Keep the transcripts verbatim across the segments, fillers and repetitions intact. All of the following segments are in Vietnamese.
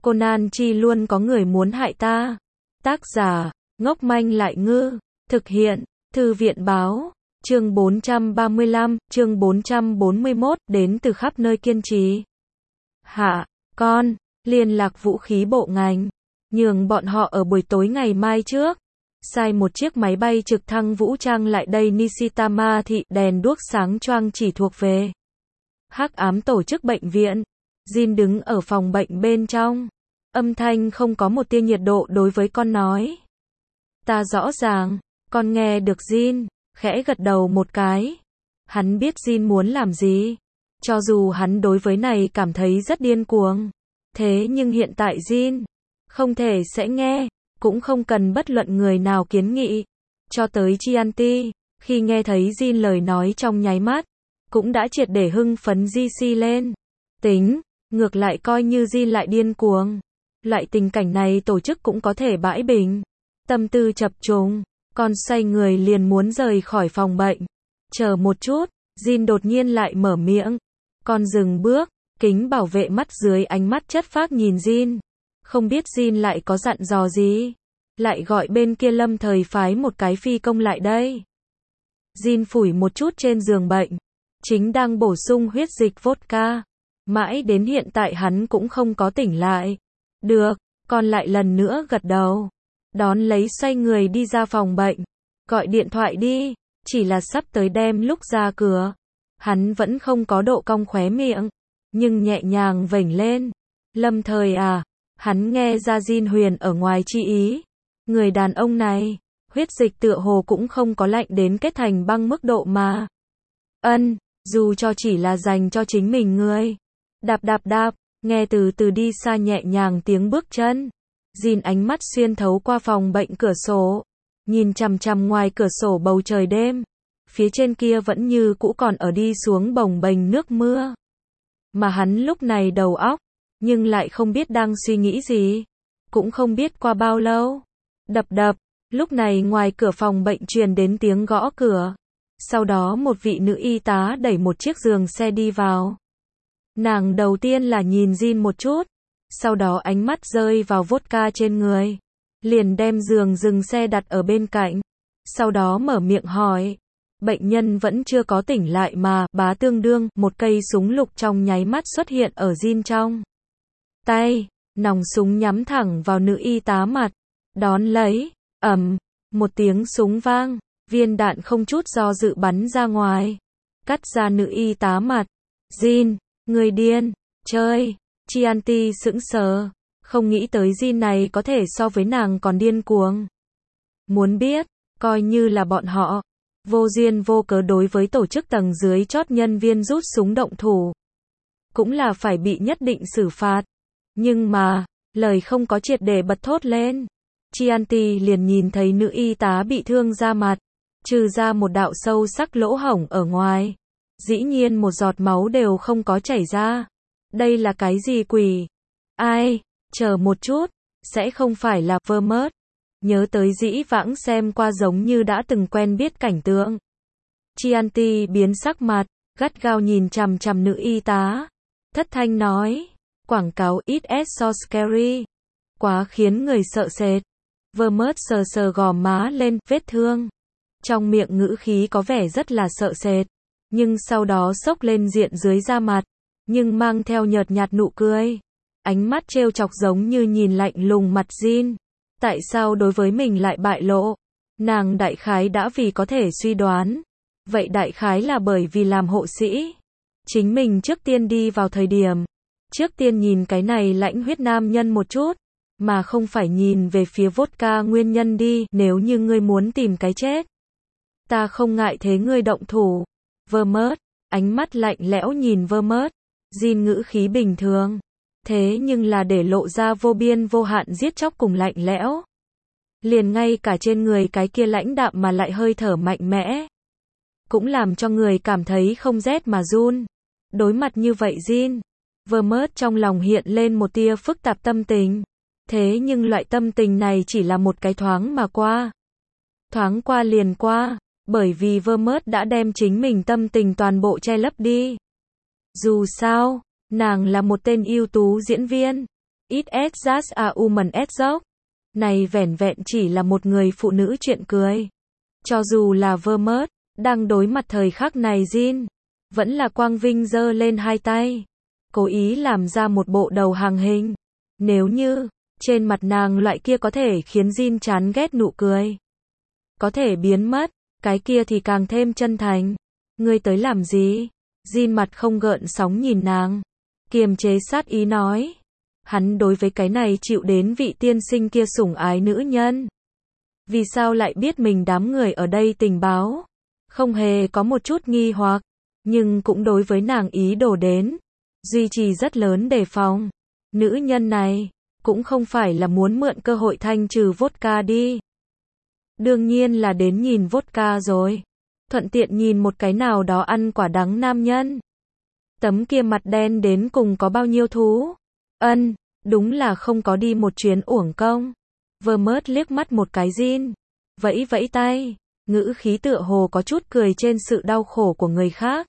Conan chi luôn có người muốn hại ta. Tác giả, ngốc manh lại ngư. Thực hiện, Thư viện báo. Chương bốn trăm ba mươi lăm, chương bốn trăm bốn mươi mốt, đến từ khắp nơi kiên trì. Hạ, con, liên lạc vũ khí bộ ngành. Nhường bọn họ ở buổi tối ngày mai trước. Sai một chiếc máy bay trực thăng vũ trang lại đây Nishitama thị, đèn đuốc sáng choang chỉ thuộc về hắc ám tổ chức bệnh viện. Jin đứng ở phòng bệnh bên trong. Âm thanh không có một tia nhiệt độ đối với con nói. Ta rõ ràng, con nghe được Jin, khẽ gật đầu một cái. Hắn biết Jin muốn làm gì. Cho dù hắn đối với này cảm thấy rất điên cuồng. Thế nhưng hiện tại Jin không thể sẽ nghe, cũng không cần bất luận người nào kiến nghị. Cho tới Chianti, khi nghe thấy Jin lời nói trong nháy mắt, cũng đã triệt để hưng phấn gi xi lên. Tính, ngược lại coi như Jin lại điên cuồng. Loại tình cảnh này tổ chức cũng có thể bãi bình. Tâm tư chập trùng, con xoay người liền muốn rời khỏi phòng bệnh. Chờ một chút, Jin đột nhiên lại mở miệng. Con dừng bước, kính bảo vệ mắt dưới ánh mắt chất phác nhìn Jin. Không biết Jin lại có dặn dò gì. Lại gọi bên kia lâm thời phái một cái phi công lại đây. Jin phủi một chút trên giường bệnh. Chính đang bổ sung huyết dịch vodka. Mãi đến hiện tại hắn cũng không có tỉnh lại. Được, con lại lần nữa gật đầu. Đón lấy xoay người đi ra phòng bệnh. Gọi điện thoại đi. Chỉ là sắp tới đêm lúc ra cửa. Hắn vẫn không có độ cong khóe miệng. Nhưng nhẹ nhàng vểnh lên. Lâm thời à. Hắn nghe ra Jin Huyền ở ngoài chi ý. Người đàn ông này, huyết dịch tựa hồ cũng không có lạnh đến kết thành băng mức độ mà. Ân, dù cho chỉ là dành cho chính mình người. Đạp đạp đạp, nghe từ từ đi xa nhẹ nhàng tiếng bước chân. Jin ánh mắt xuyên thấu qua phòng bệnh cửa sổ. Nhìn chằm chằm ngoài cửa sổ bầu trời đêm. Phía trên kia vẫn như cũ còn ở đi xuống bồng bềnh nước mưa. Mà hắn lúc này đầu óc, nhưng lại không biết đang suy nghĩ gì. Cũng không biết qua bao lâu. Đập đập, lúc này ngoài cửa phòng bệnh truyền đến tiếng gõ cửa. Sau đó một vị nữ y tá đẩy một chiếc giường xe đi vào. Nàng đầu tiên là nhìn Jin một chút. Sau đó ánh mắt rơi vào vodka trên người. Liền đem giường dừng xe đặt ở bên cạnh. Sau đó mở miệng hỏi. Bệnh nhân vẫn chưa có tỉnh lại mà, bá tương đương, một cây súng lục trong nháy mắt xuất hiện ở Jin trong tay. Nòng súng nhắm thẳng vào nữ y tá mặt. Đón lấy, ầm, một tiếng súng vang, viên đạn không chút do dự bắn ra ngoài. Cắt ra nữ y tá mặt. Jin, người điên, chơi. Chianti sững sờ, không nghĩ tới Jin này có thể so với nàng còn điên cuồng. Muốn biết, coi như là bọn họ, vô duyên vô cớ đối với tổ chức tầng dưới chót nhân viên rút súng động thủ. Cũng là phải bị nhất định xử phạt. Nhưng mà, lời không có triệt để bật thốt lên. Chianti liền nhìn thấy nữ y tá bị thương da mặt. Trừ ra một đạo sâu sắc lỗ hổng ở ngoài. Dĩ nhiên một giọt máu đều không có chảy ra. Đây là cái gì quỷ? Ai? Chờ một chút. Sẽ không phải là Vermont. Nhớ tới dĩ vãng xem qua giống như đã từng quen biết cảnh tượng. Chianti biến sắc mặt. Gắt gao nhìn chằm chằm nữ y tá. Thất thanh nói. Quảng cáo It's so scary. Quá khiến người sợ sệt. Vermont sờ sờ gò má lên, vết thương. Trong miệng ngữ khí có vẻ rất là sợ sệt. Nhưng sau đó xốc lên diện dưới da mặt. Nhưng mang theo nhợt nhạt nụ cười. Ánh mắt trêu chọc giống như nhìn lạnh lùng mặt Jin. Tại sao đối với mình lại bại lộ? Nàng đại khái đã vì có thể suy đoán. Vậy đại khái là bởi vì làm hộ sĩ. Chính mình trước tiên đi vào thời điểm. Trước tiên nhìn cái này lãnh huyết nam nhân một chút. Mà không phải nhìn về phía vodka nguyên nhân đi. Nếu như ngươi muốn tìm cái chết. Ta không ngại thế ngươi động thủ. Vermont, ánh mắt lạnh lẽo nhìn Vermont. Jin ngữ khí bình thường. Thế nhưng là để lộ ra vô biên vô hạn giết chóc cùng lạnh lẽo. Liền ngay cả trên người cái kia lãnh đạm mà lại hơi thở mạnh mẽ. Cũng làm cho người cảm thấy không rét mà run. Đối mặt như vậy Jin. Vermont trong lòng hiện lên một tia phức tạp tâm tình. Thế nhưng loại tâm tình này chỉ là một cái thoáng mà qua. Thoáng qua liền qua. Bởi vì Vermont đã đem chính mình tâm tình toàn bộ che lấp đi. Dù sao, nàng là một tên ưu tú diễn viên. it is just a woman at joke. Này vẻn vẹn chỉ là một người phụ nữ chuyện cười. Cho dù là Vermont, đang đối mặt thời khắc này Jin, vẫn là quang vinh giơ lên hai tay. Cố ý làm ra một bộ đầu hàng hình. Nếu như, trên mặt nàng loại kia có thể khiến Jin chán ghét nụ cười. Có thể biến mất, cái kia thì càng thêm chân thành. Ngươi tới làm gì? Jin mặt không gợn sóng nhìn nàng. Kiềm chế sát ý nói. Hắn đối với cái này chịu đến vị tiên sinh kia sủng ái nữ nhân. Vì sao lại biết mình đám người ở đây tình báo? Không hề có một chút nghi hoặc, nhưng cũng đối với nàng ý đồ đến. Duy trì rất lớn đề phòng. Nữ nhân này, cũng không phải là muốn mượn cơ hội thanh trừ vodka đi. Đương nhiên là đến nhìn vodka rồi. Thuận tiện nhìn một cái nào đó ăn quả đắng nam nhân. Tấm kia mặt đen đến cùng có bao nhiêu thú? Ân, đúng là không có đi một chuyến uổng công. Vermont liếc mắt một cái Jin, vẫy vẫy tay, ngữ khí tựa hồ có chút cười trên sự đau khổ của người khác.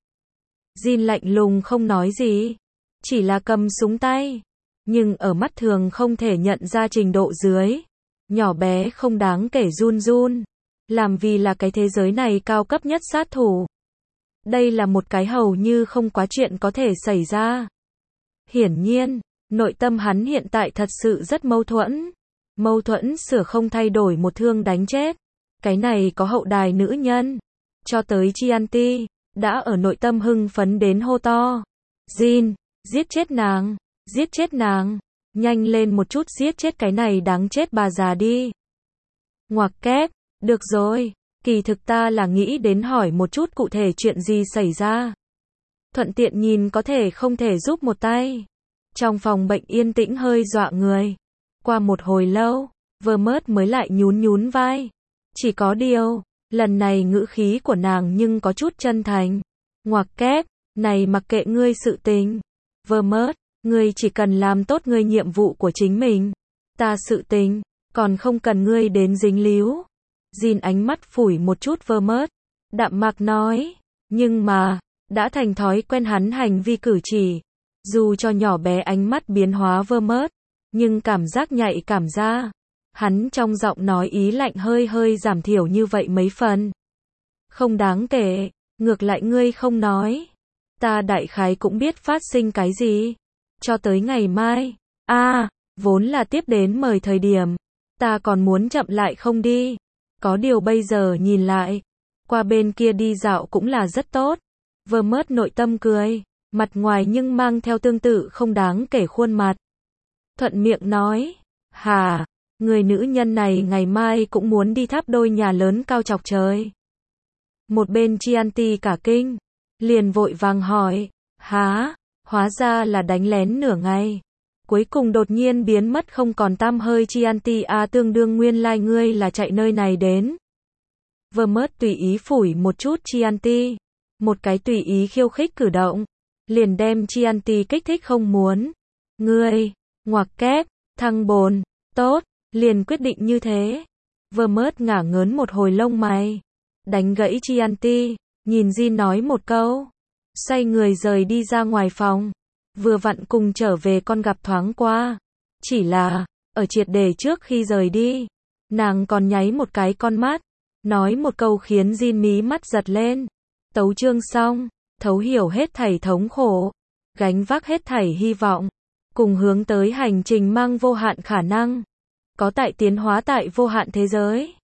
Jin lạnh lùng không nói gì, chỉ là cầm súng tay, nhưng ở mắt thường không thể nhận ra trình độ dưới. Nhỏ bé không đáng kể run run, làm vì là cái thế giới này cao cấp nhất sát thủ. Đây là một cái hầu như không quá chuyện có thể xảy ra. Hiển nhiên, nội tâm hắn hiện tại thật sự rất mâu thuẫn. Mâu thuẫn sửa không thay đổi một thương đánh chết. Cái này có hậu đài nữ nhân. Cho tới Chianti, đã ở nội tâm hưng phấn đến hô to. Jin, giết chết nàng, giết chết nàng. Nhanh lên một chút giết chết cái này đáng chết bà già đi. Ngoặc kép, được rồi, kỳ thực ta là nghĩ đến hỏi một chút cụ thể chuyện gì xảy ra. Thuận tiện nhìn có thể không thể giúp một tay. Trong phòng bệnh yên tĩnh hơi dọa người. Qua một hồi lâu, Vermont mới lại nhún nhún vai. Chỉ có điều, lần này ngữ khí của nàng nhưng có chút chân thành. Ngoặc kép, này mặc kệ ngươi sự tình. Vermont, ngươi chỉ cần làm tốt ngươi nhiệm vụ của chính mình. Ta sự tình, còn không cần ngươi đến dính líu. Jin ánh mắt phủi một chút Vermont, đạm mạc nói. Nhưng mà, đã thành thói quen hắn hành vi cử chỉ. Dù cho nhỏ bé ánh mắt biến hóa Vermont, nhưng cảm giác nhạy cảm ra. Hắn trong giọng nói ý lạnh hơi hơi giảm thiểu như vậy mấy phần. Không đáng kể, ngược lại ngươi không nói. Ta đại khái cũng biết phát sinh cái gì. Cho tới ngày mai. A, à, vốn là tiếp đến mời thời điểm. Ta còn muốn chậm lại không đi. Có điều bây giờ nhìn lại. Qua bên kia đi dạo cũng là rất tốt. Vermont nội tâm cười. Mặt ngoài nhưng mang theo tương tự không đáng kể khuôn mặt. Thuận miệng nói. Hà, người nữ nhân này ngày mai cũng muốn đi tháp đôi nhà lớn cao chọc trời. Một bên Chianti cả kinh. Liền vội vàng hỏi. Há, hóa ra là đánh lén nửa ngày. Cuối cùng đột nhiên biến mất không còn tăm hơi. Chianti a tương đương nguyên lai like ngươi là chạy nơi này đến. Vermont tùy ý phủi một chút Chianti. Một cái tùy ý khiêu khích cử động. Liền đem Chianti kích thích không muốn. Ngươi, ngoặc kép, thăng bồn, tốt, liền quyết định như thế. Vermont ngả ngớn một hồi lông mày. Đánh gãy Chianti, nhìn Jin nói một câu. Xoay người rời đi ra ngoài phòng. Vừa vặn cùng trở về con gặp thoáng qua. Chỉ là, ở triệt để trước khi rời đi, nàng còn nháy một cái con mắt. Nói một câu khiến Jin mí mắt giật lên. Tấu chương xong. Thấu hiểu hết thảy thống khổ, gánh vác hết thảy hy vọng, cùng hướng tới hành trình mang vô hạn khả năng, có tại tiến hóa tại vô hạn thế giới.